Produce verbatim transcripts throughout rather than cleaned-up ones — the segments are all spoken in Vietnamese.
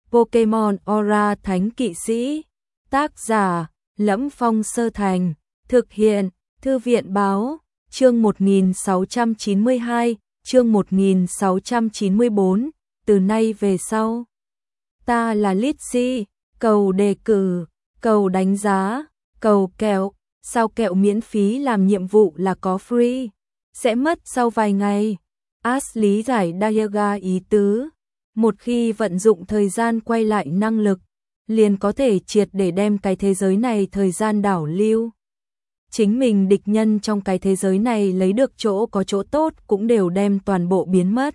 Pokemon Aura Thánh Kỵ Sĩ. Tác giả: Lẫm Phong Sơ Thành. Thực hiện: Thư viện Báo. Chương một nghìn sáu trăm chín mươi hai, chương một nghìn sáu trăm chín mươi bốn. Từ nay về sau, ta là Lizzie. Cầu đề cử, cầu đánh giá, cầu kẹo. Sao kẹo miễn phí làm nhiệm vụ là có free, sẽ mất sau vài ngày. Ash lý giải Dialga ý tứ. Một khi vận dụng thời gian quay lại năng lực, liền có thể triệt để đem cái thế giới này thời gian đảo lưu. Chính mình địch nhân trong cái thế giới này lấy được chỗ có chỗ tốt cũng đều đem toàn bộ biến mất.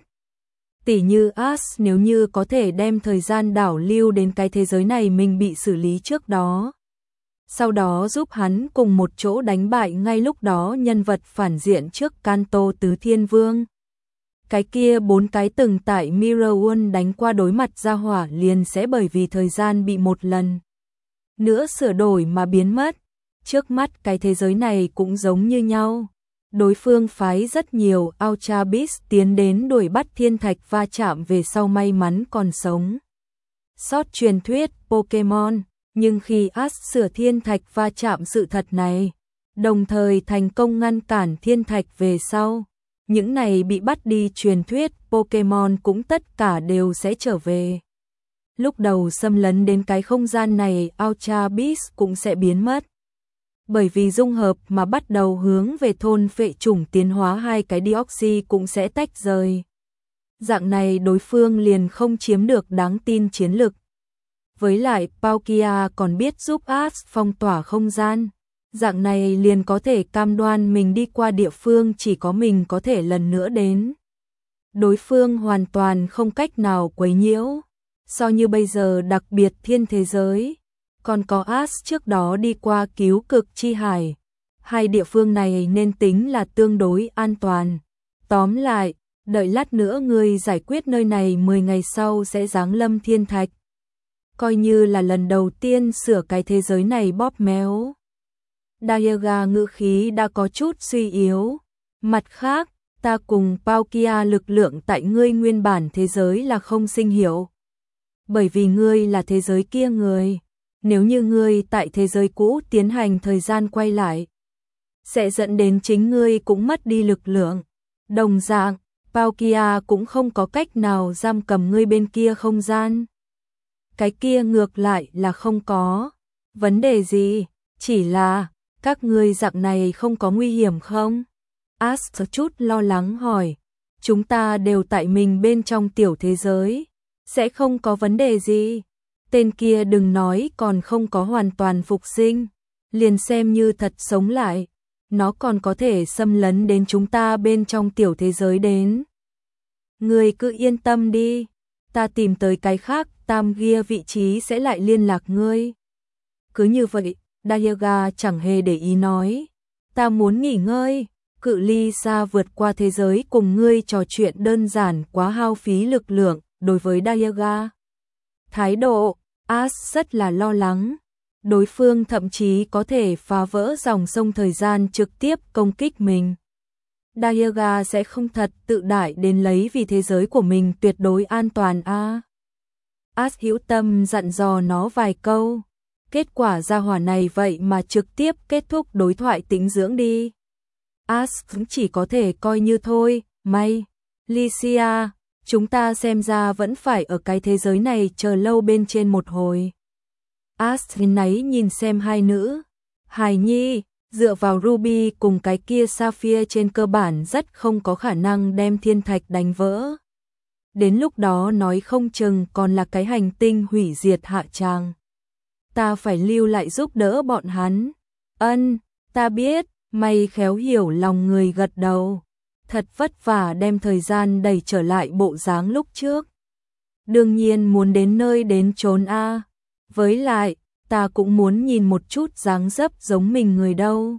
Tỉ như Ash nếu như có thể đem thời gian đảo lưu đến cái thế giới này mình bị xử lý trước đó, sau đó giúp hắn cùng một chỗ đánh bại ngay lúc đó nhân vật phản diện trước Kanto Tứ Thiên Vương. Cái kia bốn cái từng tại Mirror World đánh qua đối mặt ra hỏa liền sẽ bởi vì thời gian bị một lần nữa sửa đổi mà biến mất. Trước mắt cái thế giới này cũng giống như nhau. Đối phương phái rất nhiều Ultra Beast tiến đến đuổi bắt thiên thạch va chạm về sau may mắn còn sống sót truyền thuyết Pokemon. Nhưng khi Ash sửa thiên thạch va chạm sự thật này, đồng thời thành công ngăn cản thiên thạch về sau, những này bị bắt đi truyền thuyết Pokemon cũng tất cả đều sẽ trở về. Lúc đầu xâm lấn đến cái không gian này Ultra Beast cũng sẽ biến mất. Bởi vì dung hợp mà bắt đầu hướng về thôn phệ chủng tiến hóa hai cái Deoxy cũng sẽ tách rời. Dạng này đối phương liền không chiếm được đáng tin chiến lực. Với lại Palkia còn biết giúp Ash phong tỏa không gian. Dạng này liền có thể cam đoan mình đi qua địa phương chỉ có mình có thể lần nữa đến. Đối phương hoàn toàn không cách nào quấy nhiễu. So như bây giờ đặc biệt thiên thế giới, còn có Ash trước đó đi qua cứu cực chi hải. Hai địa phương này nên tính là tương đối an toàn. Tóm lại, đợi lát nữa người giải quyết nơi này mười ngày sau sẽ giáng lâm thiên thạch. Coi như là lần đầu tiên sửa cái thế giới này bóp méo. Dialga ngữ khí đã có chút suy yếu. Mặt khác, ta cùng Palkia lực lượng tại ngươi nguyên bản thế giới là không sinh hiệu. Bởi vì ngươi là thế giới kia người. Nếu như ngươi tại thế giới cũ tiến hành thời gian quay lại, sẽ dẫn đến chính ngươi cũng mất đi lực lượng. Đồng dạng, Palkia cũng không có cách nào giam cầm ngươi bên kia không gian. Cái kia ngược lại là không có vấn đề gì, chỉ là các ngươi dạng này không có nguy hiểm không? Ash chút lo lắng hỏi. Chúng ta đều tại mình bên trong tiểu thế giới, sẽ không có vấn đề gì. Tên kia đừng nói còn không có hoàn toàn phục sinh, liền xem như thật sống lại, nó còn có thể xâm lấn đến chúng ta bên trong tiểu thế giới đến. Ngươi cứ yên tâm đi, ta tìm tới cái khác tam gia vị trí sẽ lại liên lạc ngươi. Cứ như vậy, Dialga chẳng hề để ý nói. Ta muốn nghỉ ngơi, cự ly xa vượt qua thế giới cùng ngươi trò chuyện đơn giản quá hao phí lực lượng. Đối với Dialga, thái độ, Ash rất là lo lắng. Đối phương thậm chí có thể phá vỡ dòng sông thời gian trực tiếp công kích mình. Dialga sẽ không thật tự đại đến lấy vì thế giới của mình tuyệt đối an toàn a. À. Ash hữu tâm dặn dò nó vài câu. Kết quả ra hỏa này vậy mà trực tiếp kết thúc đối thoại tĩnh dưỡng đi. Ash cũng chỉ có thể coi như thôi. May, Licia, chúng ta xem ra vẫn phải ở cái thế giới này chờ lâu bên trên một hồi. Ash náy nhìn xem hai nữ. Hài nhi, dựa vào Ruby cùng cái kia Sapphire trên cơ bản rất không có khả năng đem thiên thạch đánh vỡ. Đến lúc đó nói không chừng còn là cái hành tinh hủy diệt hạ tràng. Ta phải lưu lại giúp đỡ bọn hắn. Ân, ta biết, mày khéo hiểu lòng người gật đầu. Thật vất vả đem thời gian đẩy trở lại bộ dáng lúc trước. Đương nhiên muốn đến nơi đến chốn a. Với lại, ta cũng muốn nhìn một chút dáng dấp giống mình người đâu.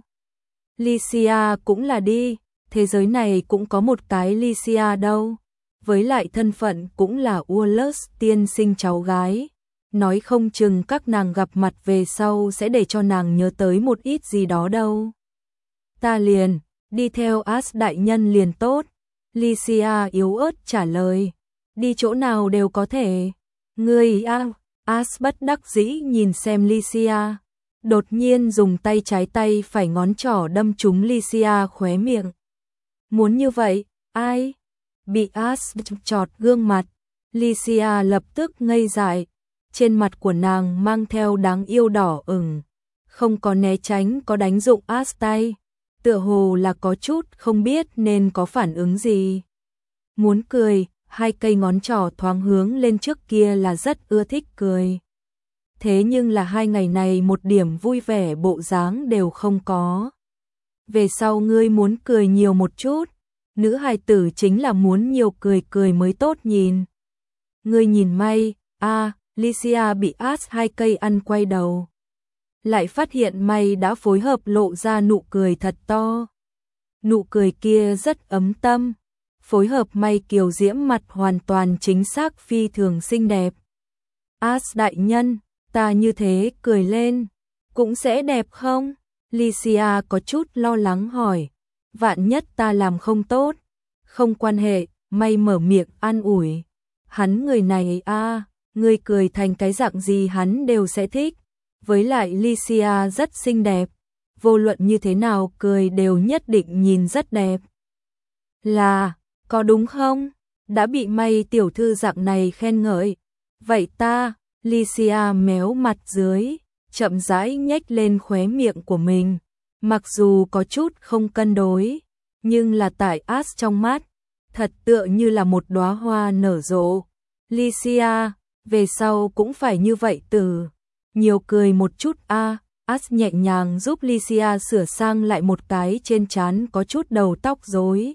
Licia cũng là đi, thế giới này cũng có một cái Licia đâu. Với lại thân phận cũng là Wallace tiên sinh cháu gái. Nói không chừng các nàng gặp mặt về sau sẽ để cho nàng nhớ tới một ít gì đó đâu. Ta liền, đi theo Ash đại nhân liền tốt. Licia yếu ớt trả lời. Đi chỗ nào đều có thể. Ngươi a, As bất đắc dĩ nhìn xem Lycia, đột nhiên dùng tay trái tay phải ngón trỏ đâm trúng Lycia khóe miệng. Muốn như vậy, ai? Bị As chọt gương mặt, Lycia lập tức ngây dại, trên mặt của nàng mang theo đáng yêu đỏ ửng, không có né tránh có đánh dụng As tay, tựa hồ là có chút không biết nên có phản ứng gì. Muốn cười, hai cây ngón trỏ thoáng hướng lên trước kia là rất ưa thích cười. Thế nhưng là hai ngày này một điểm vui vẻ bộ dáng đều không có. Về sau ngươi muốn cười nhiều một chút, nữ hài tử chính là muốn nhiều cười cười mới tốt nhìn. Ngươi nhìn may, a, à, Lycia bị As hai cây ăn quay đầu. Lại phát hiện may đã phối hợp lộ ra nụ cười thật to. Nụ cười kia rất ấm tâm, phối hợp may kiều diễm mặt hoàn toàn chính xác phi thường xinh đẹp. As đại nhân, ta như thế cười lên, cũng sẽ đẹp không? Lycia có chút lo lắng hỏi, vạn nhất ta làm không tốt. Không quan hệ, may mở miệng an ủi. Hắn người này a, à, người cười thành cái dạng gì hắn đều sẽ thích. Với lại Lycia rất xinh đẹp, vô luận như thế nào cười đều nhất định nhìn rất đẹp. Là, có đúng không? Đã bị may tiểu thư dạng này khen ngợi. Vậy ta, Lycia méo mặt dưới, chậm rãi nhếch lên khóe miệng của mình. Mặc dù có chút không cân đối, nhưng là tại As trong mắt, thật tựa như là một đóa hoa nở rộ. Lycia, về sau cũng phải như vậy từ. Nhiều cười một chút a, à, As nhẹ nhàng giúp Lycia sửa sang lại một cái trên trán có chút đầu tóc rối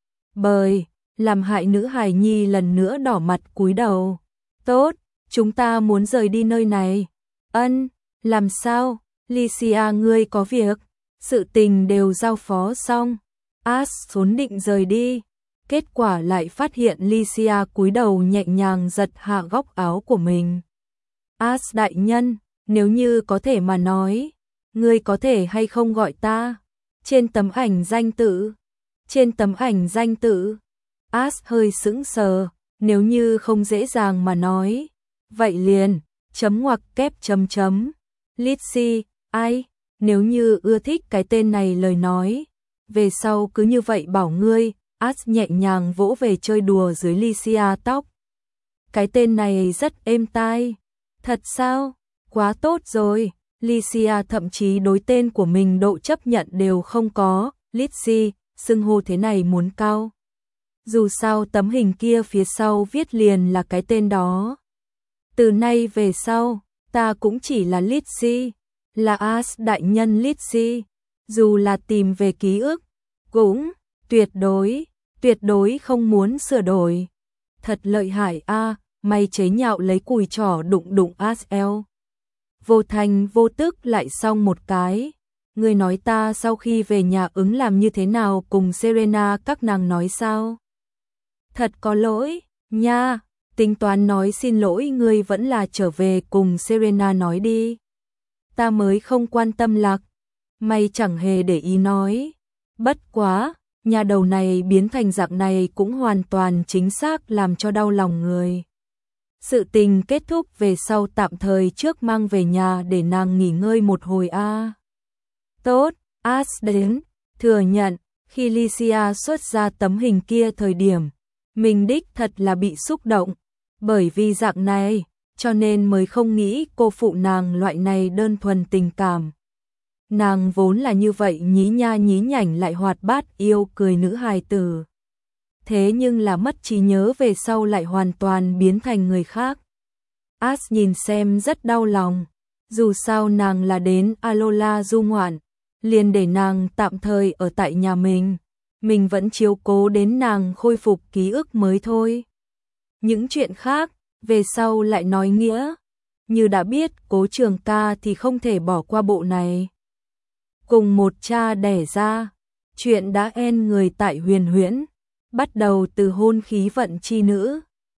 bời, làm hại nữ hài nhi lần nữa đỏ mặt cúi đầu. Tốt, chúng ta muốn rời đi nơi này. Ân, làm sao? Lycia ngươi có việc, sự tình đều giao phó xong. As vốn định rời đi, kết quả lại phát hiện Lycia cúi đầu nhẹ nhàng giật hạ góc áo của mình. As đại nhân, nếu như có thể mà nói, ngươi có thể hay không gọi ta trên tấm ảnh danh tự? Trên tấm ảnh danh tự? As hơi sững sờ, nếu như không dễ dàng mà nói, vậy liền chấm ngoặc kép chấm chấm. Lycia, ai? Nếu như ưa thích cái tên này lời nói, về sau cứ như vậy bảo ngươi. As nhẹ nhàng vỗ về chơi đùa dưới Lycia tóc. Cái tên này rất êm tai. Thật sao? Quá tốt rồi. Lycia thậm chí đối tên của mình độ chấp nhận đều không có. Lycia, xưng hô thế này muốn cao. Dù sao tấm hình kia phía sau viết liền là cái tên đó. Từ nay về sau, ta cũng chỉ là Lycia, là As đại nhân Lycia. Dù là tìm về ký ức, cũng tuyệt đối, tuyệt đối không muốn sửa đổi. Thật lợi hại a, à, mày chế nhạo lấy cùi trỏ đụng đụng As eo. Vô thành vô tức lại xong một cái. Người nói ta sau khi về nhà ứng làm như thế nào cùng Serena các nàng nói sao? Thật có lỗi, nha, tính toán nói xin lỗi ngươi vẫn là trở về cùng Serena nói đi. Ta mới không quan tâm lạc, mày chẳng hề để ý nói. Bất quá, nhà đầu này biến thành dạng này cũng hoàn toàn chính xác làm cho đau lòng người. Sự tình kết thúc về sau tạm thời trước mang về nhà để nàng nghỉ ngơi một hồi a. À. Tốt, As đến, thừa nhận, khi Lycia xuất ra tấm hình kia thời điểm, mình đích thật là bị xúc động, bởi vì dạng này, cho nên mới không nghĩ cô phụ nàng loại này đơn thuần tình cảm. Nàng vốn là như vậy nhí nha nhí nhảnh lại hoạt bát yêu cười nữ hài tử. Thế nhưng là mất trí nhớ về sau lại hoàn toàn biến thành người khác. As nhìn xem rất đau lòng, dù sao nàng là đến Alola du ngoạn, liền để nàng tạm thời ở tại nhà mình, mình vẫn chiếu cố đến nàng khôi phục ký ức mới thôi. Những chuyện khác, về sau lại nói nghĩa, như đã biết Cố Trường Ca thì không thể bỏ qua bộ này. Cùng một cha đẻ ra, chuyện đã en người tại Huyền Huyễn, bắt đầu từ hôn khí vận chi nữ,